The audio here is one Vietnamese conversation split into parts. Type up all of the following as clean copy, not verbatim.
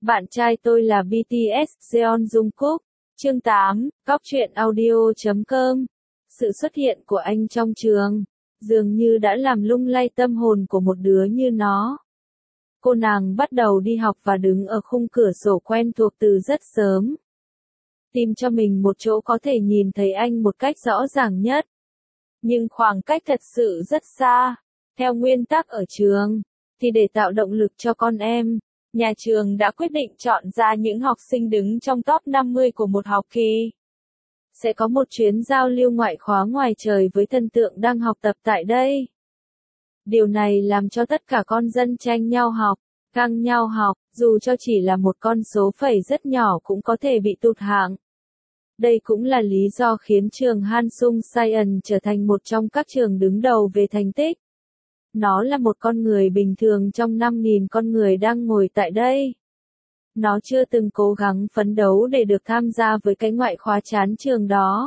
Bạn trai tôi là BTS, Jeon Jungkook. Chương 8, Góc truyện audio.com. Sự xuất hiện của anh trong trường, dường như đã làm lung lay tâm hồn của một đứa như nó. Cô nàng bắt đầu đi học và đứng ở khung cửa sổ quen thuộc từ rất sớm. Tìm cho mình một chỗ có thể nhìn thấy anh một cách rõ ràng nhất. Nhưng khoảng cách thật sự rất xa. Theo nguyên tắc ở trường, thì để tạo động lực cho con em, nhà trường đã quyết định chọn ra những học sinh đứng trong top 50 của một học kỳ. Sẽ có một chuyến giao lưu ngoại khóa ngoài trời với thần tượng đang học tập tại đây. Điều này làm cho tất cả con dân tranh nhau học, căng nhau học, dù cho chỉ là một con số phẩy rất nhỏ cũng có thể bị tụt hạng. Đây cũng là lý do khiến trường Hansung Science trở thành một trong các trường đứng đầu về thành tích. Nó là một con người bình thường trong 5.000 con người đang ngồi tại đây. Nó chưa từng cố gắng phấn đấu để được tham gia với cái ngoại khóa chán trường đó.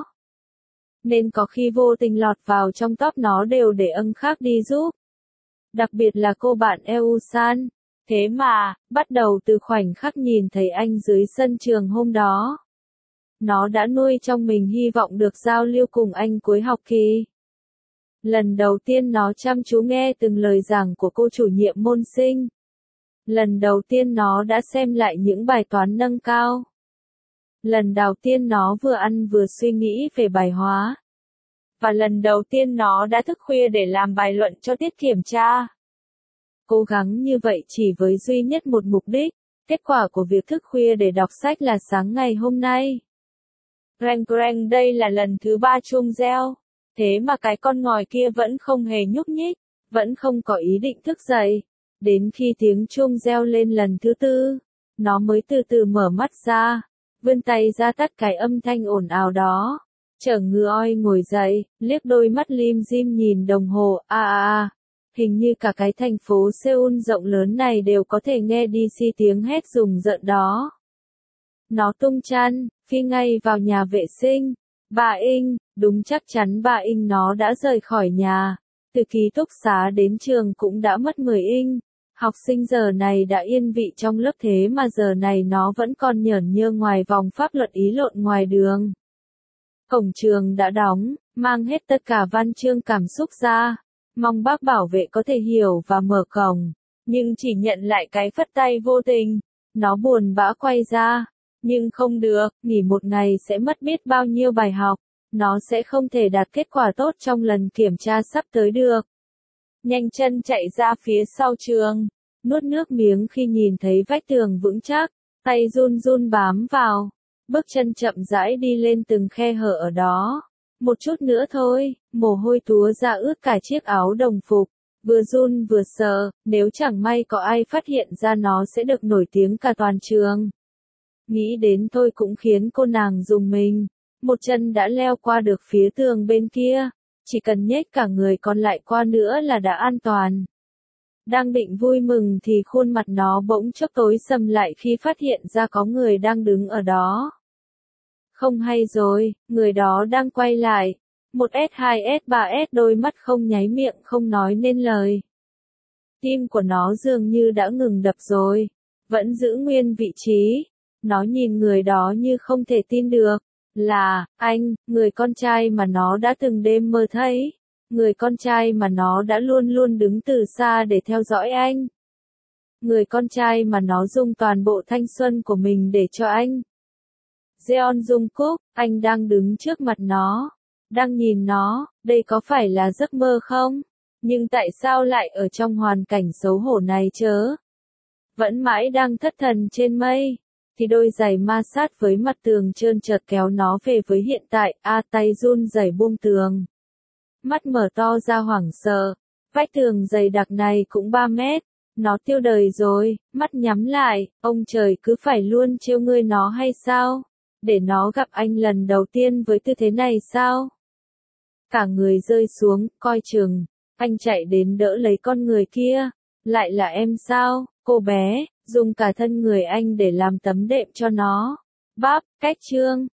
Nên có khi vô tình lọt vào trong top nó đều để khác đi giúp. Đặc biệt là cô bạn EU-san. Thế mà, bắt đầu từ khoảnh khắc nhìn thấy anh dưới sân trường hôm đó, nó đã nuôi trong mình hy vọng được giao lưu cùng anh cuối học kỳ. Lần đầu tiên nó chăm chú nghe từng lời giảng của cô chủ nhiệm môn sinh. Lần đầu tiên nó đã xem lại những bài toán nâng cao. Lần đầu tiên nó vừa ăn vừa suy nghĩ về bài hóa. Và lần đầu tiên nó đã thức khuya để làm bài luận cho tiết kiểm tra. Cố gắng như vậy chỉ với duy nhất một mục đích. Kết quả của việc thức khuya để đọc sách là sáng ngày hôm nay. Greng greng, đây là lần thứ 3 chuông reo. Thế mà cái con ngòi kia vẫn không hề nhúc nhích, vẫn không có ý định thức dậy. Đến khi tiếng chuông reo lên lần thứ 4, nó mới từ từ mở mắt ra, vươn tay ra tắt cái âm thanh ồn ào đó. Chở ngư oi ngồi dậy, liếc đôi mắt lim dim nhìn đồng hồ, hình như cả cái thành phố Seoul rộng lớn này đều có thể nghe DC tiếng hét rùng rợn đó. Nó tung chăn, phi ngay vào nhà vệ sinh. Bà Inh, đúng chắc chắn bà Inh nó đã rời khỏi nhà. Từ ký túc xá đến trường cũng đã mất 10 Inh. Học sinh giờ này đã yên vị trong lớp thế mà giờ này nó vẫn còn nhởn nhơ ngoài vòng pháp luật ý lộn ngoài đường. Cổng trường đã đóng, mang hết tất cả văn chương cảm xúc ra. Mong bác bảo vệ có thể hiểu và mở cổng. Nhưng chỉ nhận lại cái phất tay vô tình. Nó buồn bã quay ra. Nhưng không được, nghỉ một ngày sẽ mất biết bao nhiêu bài học. Nó sẽ không thể đạt kết quả tốt trong lần kiểm tra sắp tới được. Nhanh chân chạy ra phía sau trường. Nuốt nước miếng khi nhìn thấy vách tường vững chắc. Tay run run bám vào. Bước chân chậm rãi đi lên từng khe hở ở đó. Một chút nữa thôi, mồ hôi túa ra ướt cả chiếc áo đồng phục. Vừa run vừa sợ, nếu chẳng may có ai phát hiện ra nó sẽ được nổi tiếng cả toàn trường. Nghĩ đến thôi cũng khiến cô nàng rùng mình. Một chân đã leo qua được phía tường bên kia. Chỉ cần nhếch cả người còn lại qua nữa là đã an toàn. Đang định vui mừng thì khuôn mặt nó bỗng chốc tối sầm lại khi phát hiện ra có người đang đứng ở đó. Không hay rồi, người đó đang quay lại. Một S2 S3 S đôi mắt không nháy miệng không nói nên lời. Tim của nó dường như đã ngừng đập rồi. Vẫn giữ nguyên vị trí. Nó nhìn người đó như không thể tin được. Là, anh, người con trai mà nó đã từng đêm mơ thấy. Người con trai mà nó đã luôn luôn đứng từ xa để theo dõi anh. Người con trai mà nó dùng toàn bộ thanh xuân của mình để cho anh. Jeon Jungkook, anh đang đứng trước mặt nó. Đang nhìn nó, đây có phải là giấc mơ không? Nhưng tại sao lại ở trong hoàn cảnh xấu hổ này chớ? Vẫn mãi đang thất thần trên mây. Thì đôi giày ma sát với mặt tường trơn trượt kéo nó về với hiện tại, tay run rẩy buông tường. Mắt mở to ra hoảng sợ, vách tường dày đặc này cũng 3 mét, nó tiêu đời rồi, mắt nhắm lại, ông trời cứ phải luôn trêu ngươi nó hay sao? Để nó gặp anh lần đầu tiên với tư thế này sao? Cả người rơi xuống, coi chừng, anh chạy đến đỡ lấy con người kia, lại là em sao, cô bé? Dùng cả thân người anh để làm tấm đệm cho nó. Báp, cách chương.